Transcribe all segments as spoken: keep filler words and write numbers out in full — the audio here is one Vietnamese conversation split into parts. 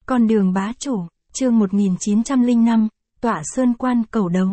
Con đường bá chủ, chương một nghìn chín trăm lẻ năm, tọa sơn quan cầu đấu.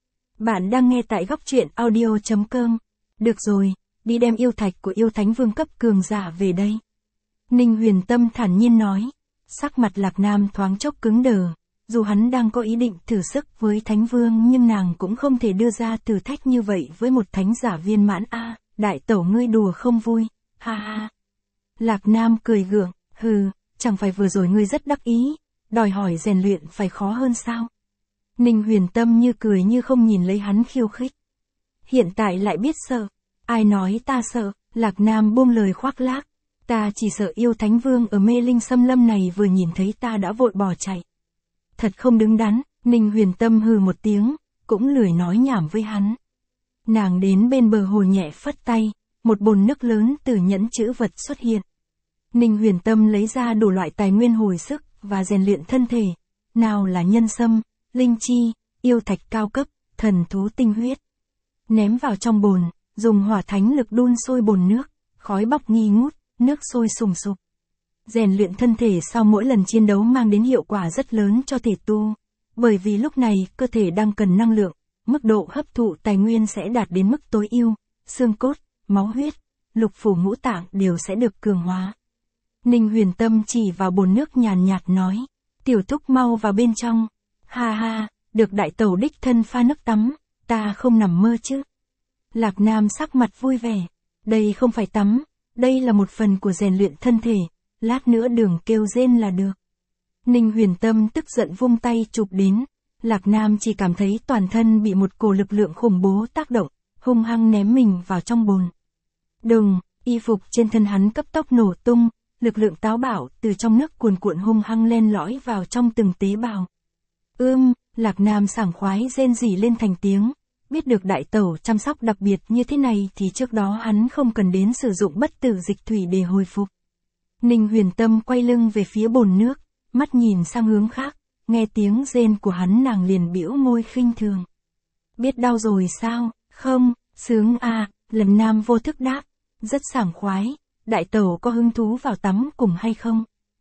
Bạn đang nghe tại góc truyện audio chấm com. Được rồi, đi đem yêu thạch của yêu thánh vương cấp cường giả về đây. Ninh Huyền Tâm thản nhiên nói. Sắc mặt Lạc Nam thoáng chốc cứng đờ. Dù hắn đang có ý định thử sức với thánh vương nhưng nàng cũng không thể đưa ra thử thách như vậy với một thánh giả viên mãn a. À, đại tẩu ngươi đùa không vui, ha ha. Lạc Nam cười gượng, hừ, chẳng phải vừa rồi ngươi rất đắc ý, đòi hỏi rèn luyện phải khó hơn sao? Ninh Huyền Tâm như cười như không nhìn lấy hắn khiêu khích. Hiện tại lại biết sợ, ai nói ta sợ? Lạc Nam buông lời khoác lác, ta chỉ sợ yêu thánh vương ở mê linh xâm lâm này vừa nhìn thấy ta đã vội bỏ chạy. Thật không đứng đắn. Ninh Huyền Tâm hừ một tiếng, cũng lười nói nhảm với hắn. Nàng đến bên bờ hồ nhẹ phất tay, một bồn nước lớn từ nhẫn chữ vật xuất hiện. Ninh Huyền Tâm lấy ra đủ loại tài nguyên hồi sức và rèn luyện thân thể, nào là nhân sâm, linh chi, yêu thạch cao cấp, thần thú tinh huyết. Ném vào trong bồn, dùng hỏa thánh lực đun sôi bồn nước, khói bốc nghi ngút, nước sôi sùng sục. Rèn luyện thân thể sau mỗi lần chiến đấu mang đến hiệu quả rất lớn cho thể tu, bởi vì lúc này cơ thể đang cần năng lượng, mức độ hấp thụ tài nguyên sẽ đạt đến mức tối ưu, xương cốt, máu huyết, lục phủ ngũ tạng đều sẽ được cường hóa. Ninh Huyền Tâm chỉ vào bồn nước nhàn nhạt nói, tiểu thúc mau vào bên trong, ha ha, được đại tẩu đích thân pha nước tắm, ta không nằm mơ chứ. Lạc Nam sắc mặt vui vẻ, đây không phải tắm, đây là một phần của rèn luyện thân thể, lát nữa đừng kêu rên là được. Ninh Huyền Tâm tức giận vung tay chụp đến, Lạc Nam chỉ cảm thấy toàn thân bị một cổ lực lượng khủng bố tác động, hung hăng ném mình vào trong bồn. Đùng, y phục trên thân hắn cấp tốc nổ tung, lực lượng táo bạo từ trong nước cuồn cuộn hung hăng len lỏi vào trong từng tế bào. Ưm, Lạc Nam sảng khoái rên rỉ lên thành tiếng, biết được đại tẩu chăm sóc đặc biệt như thế này thì trước đó hắn không cần đến sử dụng bất tử dịch thủy để hồi phục. Ninh Huyền Tâm quay lưng về phía bồn nước, mắt nhìn sang hướng khác, nghe tiếng rên của hắn nàng liền bĩu môi khinh thường. Biết đau rồi sao? Không, sướng à, Lâm Nam vô thức đáp, rất sảng khoái, đại tẩu có hứng thú vào tắm cùng hay không?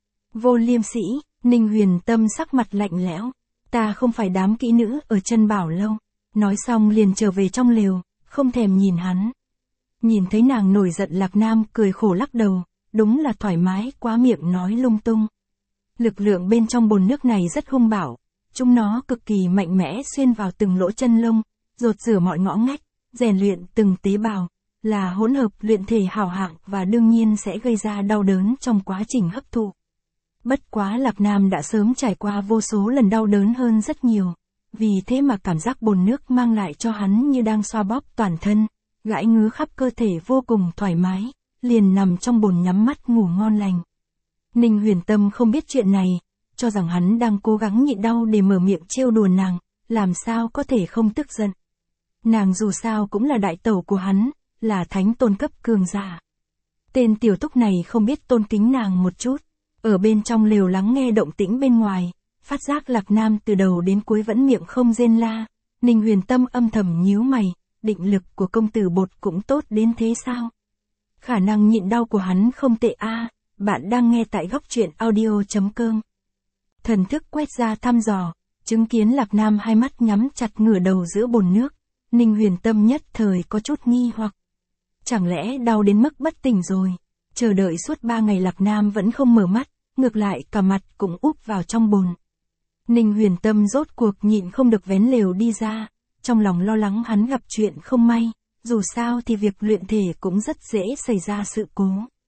Vô liêm sĩ, Ninh Huyền Tâm sắc mặt lạnh lẽo, ta không phải đám kỹ nữ ở chân bảo lâu. Nói xong liền trở về trong lều, không thèm nhìn hắn. Nhìn thấy nàng nổi giận Lạc Nam cười khổ lắc đầu, đúng là thoải mái quá miệng nói lung tung. Lực lượng bên trong bồn nước này rất hung bạo, chúng nó cực kỳ mạnh mẽ xuyên vào từng lỗ chân lông, rột rửa mọi ngõ ngách, rèn luyện từng tế bào, là hỗn hợp luyện thể hảo hạng và đương nhiên sẽ gây ra đau đớn trong quá trình hấp thụ. Bất quá Lạc Nam đã sớm trải qua vô số lần đau đớn hơn rất nhiều, vì thế mà cảm giác bồn nước mang lại cho hắn như đang xoa bóp toàn thân, gãi ngứa khắp cơ thể vô cùng thoải mái, liền nằm trong bồn nhắm mắt ngủ ngon lành. Ninh Huyền Tâm không biết chuyện này, cho rằng hắn đang cố gắng nhịn đau để mở miệng trêu đùa nàng, làm sao có thể không tức giận. Nàng dù sao cũng là đại tẩu của hắn, là thánh tôn cấp cường giả. Tên tiểu thúc này không biết tôn kính nàng một chút, ở bên trong lều lắng nghe động tĩnh bên ngoài, phát giác Lạc Nam từ đầu đến cuối vẫn miệng không rên la. Ninh Huyền Tâm âm thầm nhíu mày, định lực của công tử bột cũng tốt đến thế sao? Khả năng nhịn đau của hắn không tệ a. À, bạn đang nghe tại góc truyện audio chấm com. Thần thức quét ra thăm dò, chứng kiến Lạc Nam hai mắt nhắm chặt ngửa đầu giữa bồn nước, Ninh Huyền Tâm nhất thời có chút nghi hoặc. Chẳng lẽ đau đến mức bất tỉnh rồi? Chờ đợi suốt ba ngày Lạc Nam vẫn không mở mắt, ngược lại cả mặt cũng úp vào trong bồn. Ninh Huyền Tâm rốt cuộc nhịn không được vén lều đi ra, trong lòng lo lắng hắn gặp chuyện không may, dù sao thì việc luyện thể cũng rất dễ xảy ra sự cố.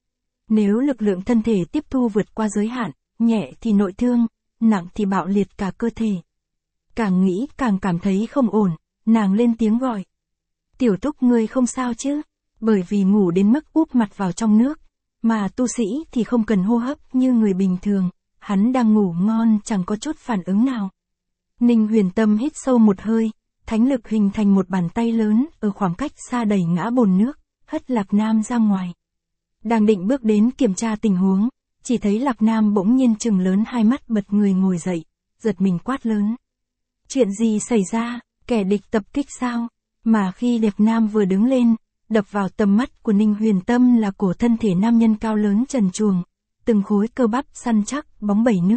Nếu lực lượng thân thể tiếp thu vượt qua giới hạn, nhẹ thì nội thương, nặng thì bạo liệt cả cơ thể. Càng nghĩ càng cảm thấy không ổn, nàng lên tiếng gọi. Tiểu thúc ngươi không sao chứ? Bởi vì ngủ đến mức úp mặt vào trong nước, mà tu sĩ thì không cần hô hấp như người bình thường, hắn đang ngủ ngon chẳng có chút phản ứng nào. Ninh Huyền Tâm hít sâu một hơi, thánh lực hình thành một bàn tay lớn ở khoảng cách xa đẩy ngã bồn nước, hất Lạc Nam ra ngoài. Đang định bước đến kiểm tra tình huống, chỉ thấy Lạc Nam bỗng nhiên trừng lớn hai mắt bật người ngồi dậy, giật mình quát lớn. Chuyện gì xảy ra, kẻ địch tập kích sao? Mà khi Lạc Nam vừa đứng lên, đập vào tầm mắt của Ninh Huyền Tâm là cổ thân thể nam nhân cao lớn trần truồng, từng khối cơ bắp săn chắc, bóng bẩy nước,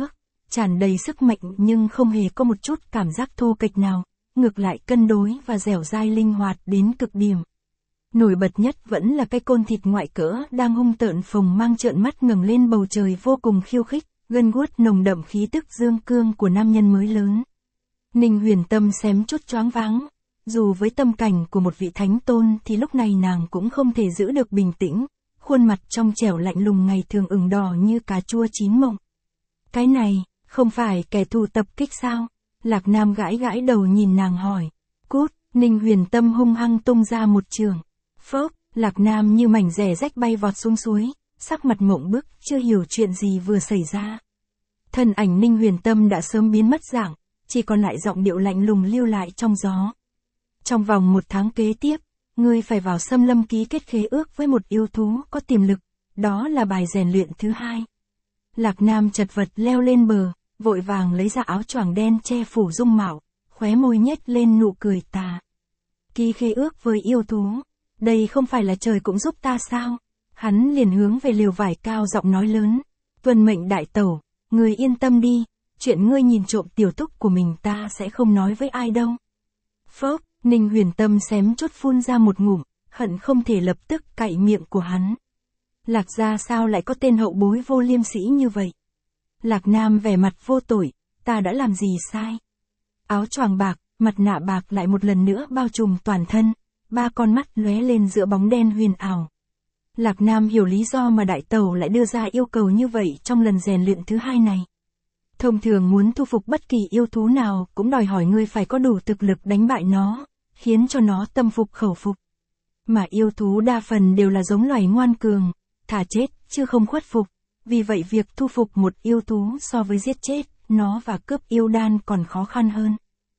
tràn đầy sức mạnh nhưng không hề có một chút cảm giác thô kệch nào, ngược lại cân đối và dẻo dai linh hoạt đến cực điểm. Nổi bật nhất vẫn là cái côn thịt ngoại cỡ đang hung tợn phồng mang trợn mắt ngẩng lên bầu trời vô cùng khiêu khích, gân guốt nồng đậm khí tức dương cương của nam nhân mới lớn. Ninh Huyền Tâm xém chút choáng váng. Dù với tâm cảnh của một vị thánh tôn thì lúc này nàng cũng không thể giữ được bình tĩnh, khuôn mặt trong trẻo lạnh lùng ngày thường ửng đỏ như cà chua chín mộng. Cái này, không phải kẻ thù tập kích sao? Lạc Nam gãi gãi đầu nhìn nàng hỏi. Cút, Ninh Huyền Tâm hung hăng tung ra một trường. Phốc, Lạc Nam như mảnh rẻ rách bay vọt xuống suối, sắc mặt mộng bức, chưa hiểu chuyện gì vừa xảy ra. Thân ảnh Ninh Huyền Tâm đã sớm biến mất dạng, chỉ còn lại giọng điệu lạnh lùng lưu lại trong gió. Trong vòng một tháng kế tiếp, ngươi phải vào xâm lâm ký kết khế ước với một yêu thú có tiềm lực, đó là bài rèn luyện thứ hai. Lạc Nam chật vật leo lên bờ, vội vàng lấy ra áo choàng đen che phủ dung mạo, khóe môi nhếch lên nụ cười tà. Ký khế ước với yêu thú, đây không phải là trời cũng giúp ta sao? Hắn liền hướng về lều vải cao giọng nói lớn, tuân mệnh đại tẩu, ngươi yên tâm đi, chuyện ngươi nhìn trộm tiểu túc của mình ta sẽ không nói với ai đâu. Phốc, Ninh Huyền Tâm xém chút phun ra một ngụm, hận không thể lập tức cạy miệng của hắn. Lạc gia sao lại có tên hậu bối vô liêm sỉ như vậy? Lạc Nam vẻ mặt vô tội, ta đã làm gì sai? Áo choàng bạc, mặt nạ bạc lại một lần nữa bao trùm toàn thân, ba con mắt lóe lên giữa bóng đen huyền ảo. Lạc Nam hiểu lý do mà đại tẩu lại đưa ra yêu cầu như vậy trong lần rèn luyện thứ hai này. Thông thường muốn thu phục bất kỳ yêu thú nào cũng đòi hỏi ngươi phải có đủ thực lực đánh bại nó, khiến cho nó tâm phục khẩu phục. Mà yêu thú đa phần đều là giống loài ngoan cường, thà chết chứ không khuất phục, vì vậy việc thu phục một yêu thú so với giết chết nó và cướp yêu đan còn khó khăn hơn.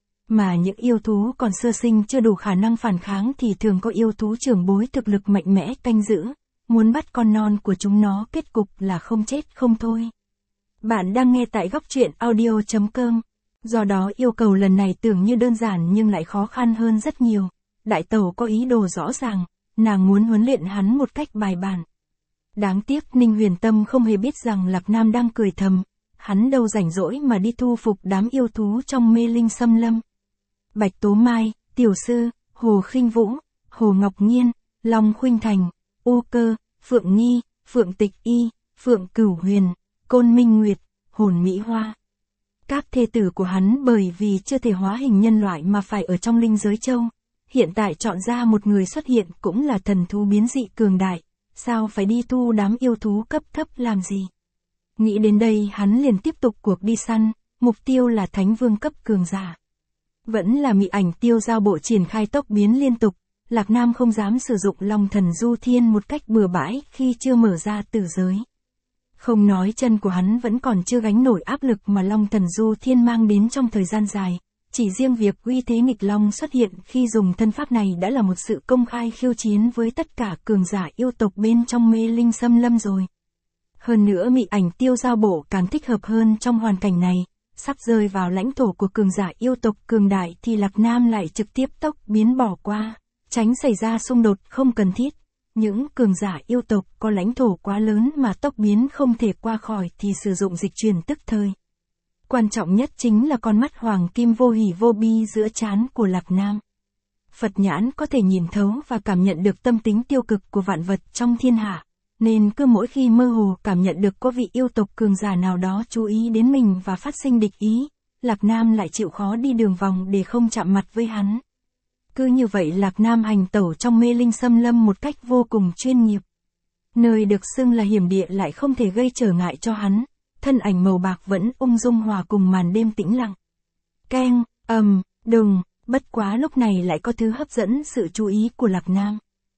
Mà những yêu thú còn sơ sinh chưa đủ khả năng phản kháng thì thường có yêu thú trưởng bối thực lực mạnh mẽ canh giữ, muốn bắt con non của chúng nó kết cục là không chết không thôi. Bạn đang nghe tại góc truyện audio chấm com. Do đó yêu cầu lần này tưởng như đơn giản nhưng lại khó khăn hơn rất nhiều. Đại tẩu có ý đồ rõ ràng, nàng muốn huấn luyện hắn một cách bài bản. Đáng tiếc Ninh Huyền Tâm không hề biết rằng Lạc Nam đang cười thầm, hắn đâu rảnh rỗi mà đi thu phục đám yêu thú trong mê linh xâm lâm. Bạch Tố Mai, Tiểu Sư, Hồ Khinh Vũ, Hồ Ngọc Nhiên, Long Khuynh Thành, U Cơ, Phượng Nghi, Phượng Tịch Y, Phượng Cửu Huyền, Côn Minh Nguyệt, Hồn Mỹ Hoa. Các thê tử của hắn bởi vì chưa thể hóa hình nhân loại mà phải ở trong linh giới châu. Hiện tại chọn ra một người xuất hiện cũng là thần thú biến dị cường đại. Sao phải đi thu đám yêu thú cấp thấp làm gì? Nghĩ đến đây hắn liền tiếp tục cuộc đi săn, mục tiêu là thánh vương cấp cường giả. Vẫn là mị ảnh tiêu giao bộ triển khai tốc biến liên tục, Lạc Nam không dám sử dụng Long Thần Du Thiên một cách bừa bãi khi chưa mở ra tử giới. Không nói chân của hắn vẫn còn chưa gánh nổi áp lực mà Long Thần Du Thiên mang đến trong thời gian dài, chỉ riêng việc uy thế nghịch long xuất hiện khi dùng thân pháp này đã là một sự công khai khiêu chiến với tất cả cường giả yêu tộc bên trong mê linh xâm lâm rồi. Hơn nữa mị ảnh tiêu giao bộ càng thích hợp hơn trong hoàn cảnh này, sắp rơi vào lãnh thổ của cường giả yêu tộc cường đại thì Lạc Nam lại trực tiếp tốc biến bỏ qua, tránh xảy ra xung đột không cần thiết. Những cường giả yêu tộc có lãnh thổ quá lớn mà tốc biến không thể qua khỏi thì sử dụng dịch chuyển tức thời. Quan trọng nhất chính là con mắt hoàng kim vô hỉ vô bi giữa trán của Lạc Nam. Phật nhãn có thể nhìn thấu và cảm nhận được tâm tính tiêu cực của vạn vật trong thiên hạ, nên cứ mỗi khi mơ hồ cảm nhận được có vị yêu tộc cường giả nào đó chú ý đến mình và phát sinh địch ý, Lạc Nam lại chịu khó đi đường vòng để không chạm mặt với hắn. Cứ như vậy Lạc Nam hành tẩu trong mê linh xâm lâm một cách vô cùng chuyên nghiệp. Nơi được xưng là hiểm địa lại không thể gây trở ngại cho hắn, thân ảnh màu bạc vẫn ung dung hòa cùng màn đêm tĩnh lặng. Keng, ầm, đùng, bất quá lúc này lại có thứ hấp dẫn sự chú ý của Lạc Nam.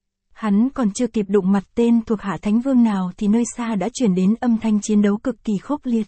Hắn còn chưa kịp đụng mặt tên thuộc hạ thánh vương nào thì nơi xa đã truyền đến âm thanh chiến đấu cực kỳ khốc liệt.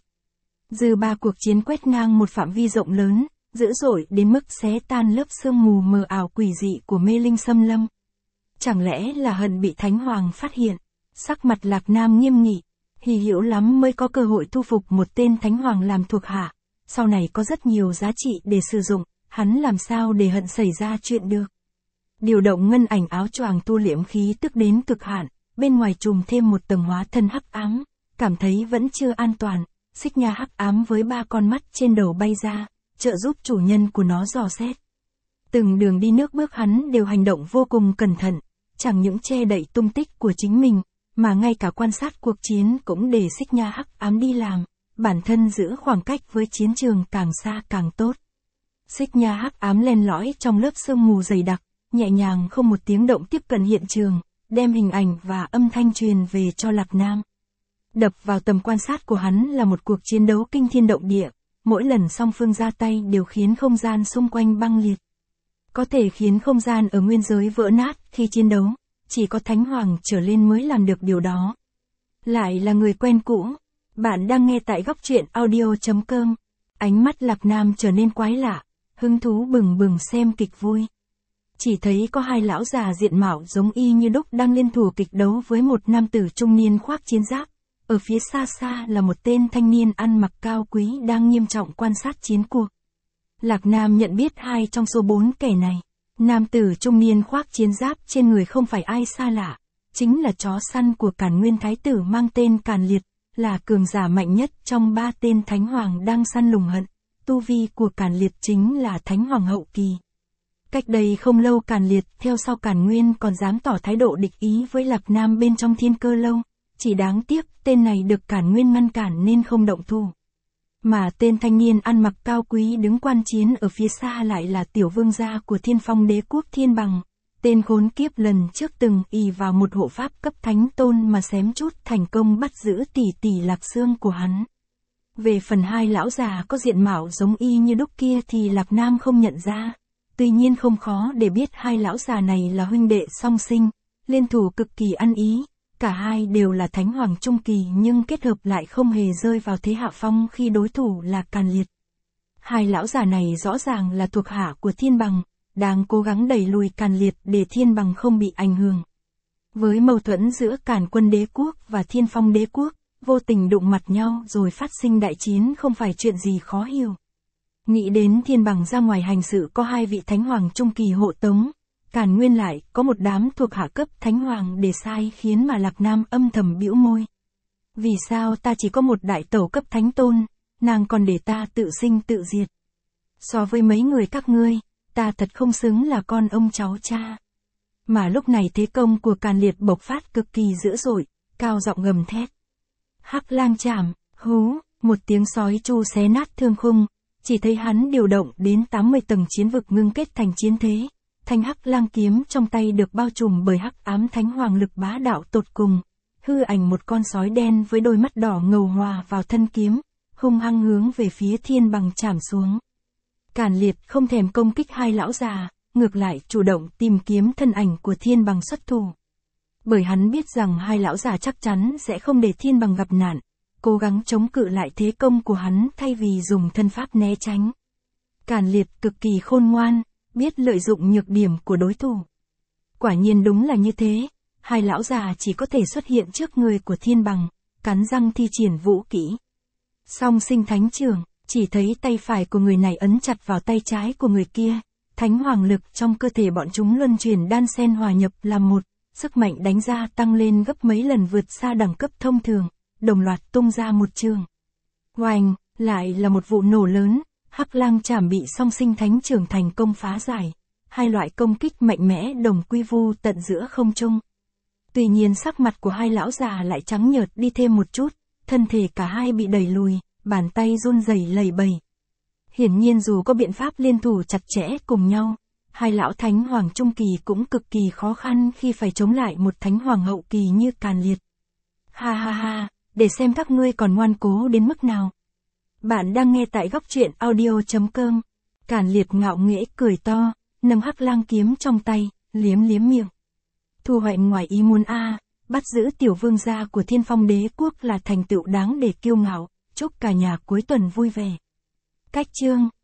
Dư ba cuộc chiến quét ngang một phạm vi rộng lớn, dữ dội đến mức xé tan lớp sương mù mờ ảo quỷ dị của mê linh xâm lâm. Chẳng lẽ là hận bị Thánh Hoàng phát hiện? Sắc mặt Lạc Nam nghiêm nghị, hy hữu lắm mới có cơ hội thu phục một tên Thánh Hoàng làm thuộc hạ, sau này có rất nhiều giá trị để sử dụng, hắn làm sao để hận xảy ra chuyện được. Điều động ngân ảnh áo choàng tu liễm khí tức đến cực hạn, bên ngoài trùm thêm một tầng hóa thân hắc ám, cảm thấy vẫn chưa an toàn, xích nha hắc ám với ba con mắt trên đầu bay ra, trợ giúp chủ nhân của nó dò xét. Từng đường đi nước bước hắn đều hành động vô cùng cẩn thận, chẳng những che đậy tung tích của chính mình, mà ngay cả quan sát cuộc chiến cũng để xích nha hắc ám đi làm, bản thân giữ khoảng cách với chiến trường càng xa càng tốt. Xích nha hắc ám len lỏi trong lớp sương mù dày đặc, nhẹ nhàng không một tiếng động tiếp cận hiện trường, đem hình ảnh và âm thanh truyền về cho Lạc Nam. Đập vào tầm quan sát của hắn là một cuộc chiến đấu kinh thiên động địa, mỗi lần song phương ra tay đều khiến không gian xung quanh băng liệt. Có thể khiến không gian ở nguyên giới vỡ nát khi chiến đấu, chỉ có Thánh Hoàng trở lên mới làm được điều đó. Lại là người quen cũ, bạn đang nghe tại góc truyện audio chấm com. Ánh mắt Lạc Nam trở nên quái lạ, hứng thú bừng bừng xem kịch vui. Chỉ thấy có hai lão già diện mạo giống y như đúc đang liên thủ kịch đấu với một nam tử trung niên khoác chiến giáp. Ở phía xa xa là một tên thanh niên ăn mặc cao quý đang nghiêm trọng quan sát chiến cuộc. Lạc Nam nhận biết hai trong số bốn kẻ này. Nam tử trung niên khoác chiến giáp trên người không phải ai xa lạ, chính là chó săn của Càn Nguyên Thái tử mang tên Càn Liệt, là cường giả mạnh nhất trong ba tên Thánh Hoàng đang săn lùng hận. Tu vi của Càn Liệt chính là Thánh Hoàng hậu kỳ. Cách đây không lâu Càn Liệt theo sau Càn Nguyên còn dám tỏ thái độ địch ý với Lạc Nam bên trong Thiên Cơ Lâu, chỉ đáng tiếc tên này được Càn Nguyên ngăn cản nên không động thủ. Mà tên thanh niên ăn mặc cao quý đứng quan chiến ở phía xa lại là tiểu vương gia của Thiên Phong Đế quốc Thiên Bằng. Tên khốn kiếp lần trước từng ỷ vào một hộ pháp cấp thánh tôn mà xém chút thành công bắt giữ tỷ tỷ Lạc Sương của hắn. Về phần hai lão già có diện mạo giống y như đúc kia thì Lạc Nam không nhận ra. Tuy nhiên không khó để biết hai lão già này là huynh đệ song sinh, liên thủ cực kỳ ăn ý. Cả hai đều là Thánh Hoàng trung kỳ nhưng kết hợp lại không hề rơi vào thế hạ phong khi đối thủ là Càn Liệt. Hai lão già này rõ ràng là thuộc hạ của Thiên Bằng, đang cố gắng đẩy lùi Càn Liệt để Thiên Bằng không bị ảnh hưởng. Với mâu thuẫn giữa Càn Quân Đế quốc và Thiên Phong Đế quốc, vô tình đụng mặt nhau rồi phát sinh đại chiến không phải chuyện gì khó hiểu. Nghĩ đến Thiên Bằng ra ngoài hành sự có hai vị Thánh Hoàng trung kỳ hộ tống, Càn Nguyên lại có một đám thuộc hạ cấp Thánh Hoàng để sai khiến mà Lạc Nam âm thầm bĩu môi. Vì sao ta chỉ có một đại tẩu cấp Thánh Tôn, nàng còn để ta tự sinh tự diệt. So với mấy người các ngươi, ta thật không xứng là con ông cháu cha. Mà lúc này thế công của Càn Liệt bộc phát cực kỳ dữ dội, cao giọng gầm thét. Hắc lang chảm, hú, một tiếng sói chu xé nát thương khung, chỉ thấy hắn điều động đến tám mươi tầng chiến vực ngưng kết thành chiến thế. Thanh hắc lang kiếm trong tay được bao trùm bởi hắc ám Thánh Hoàng lực bá đạo tột cùng, hư ảnh một con sói đen với đôi mắt đỏ ngầu hòa vào thân kiếm, hung hăng hướng về phía Thiên Bằng chảm xuống. Càn Liệt không thèm công kích hai lão già, ngược lại chủ động tìm kiếm thân ảnh của Thiên Bằng xuất thủ. Bởi hắn biết rằng hai lão già chắc chắn sẽ không để Thiên Bằng gặp nạn, cố gắng chống cự lại thế công của hắn thay vì dùng thân pháp né tránh. Càn Liệt cực kỳ khôn ngoan, biết lợi dụng nhược điểm của đối thủ. Quả nhiên đúng là như thế, hai lão già chỉ có thể xuất hiện trước người của Thiên Bằng, cắn răng thi triển vũ kỹ. Song sinh thánh trường, chỉ thấy tay phải của người này ấn chặt vào tay trái của người kia, Thánh Hoàng lực trong cơ thể bọn chúng luân chuyển đan xen hòa nhập làm một, sức mạnh đánh ra tăng lên gấp mấy lần vượt xa đẳng cấp thông thường, đồng loạt tung ra một trường. Oanh, lại là một vụ nổ lớn. Hắc lang chảm bị song sinh thánh trưởng thành công phá giải, hai loại công kích mạnh mẽ đồng quy vu tận giữa không trung. Tuy nhiên sắc mặt của hai lão già lại trắng nhợt đi thêm một chút, thân thể cả hai bị đẩy lùi, bàn tay run rẩy lẩy bẩy. Hiển nhiên dù có biện pháp liên thủ chặt chẽ cùng nhau, hai lão Thánh Hoàng trung kỳ cũng cực kỳ khó khăn khi phải chống lại một Thánh Hoàng hậu kỳ như Càn Liệt. Ha ha ha, để xem các ngươi còn ngoan cố đến mức nào. Bạn đang nghe tại góc truyện audio chấm com. Càn Liệt ngạo nghễ cười to, nâng hắc lang kiếm trong tay, liếm liếm miệng. Thu hoạch ngoài ý muốn a, bắt giữ tiểu vương gia của Thiên Phong Đế quốc là thành tựu đáng để kiêu ngạo, chúc cả nhà cuối tuần vui vẻ. Cách chương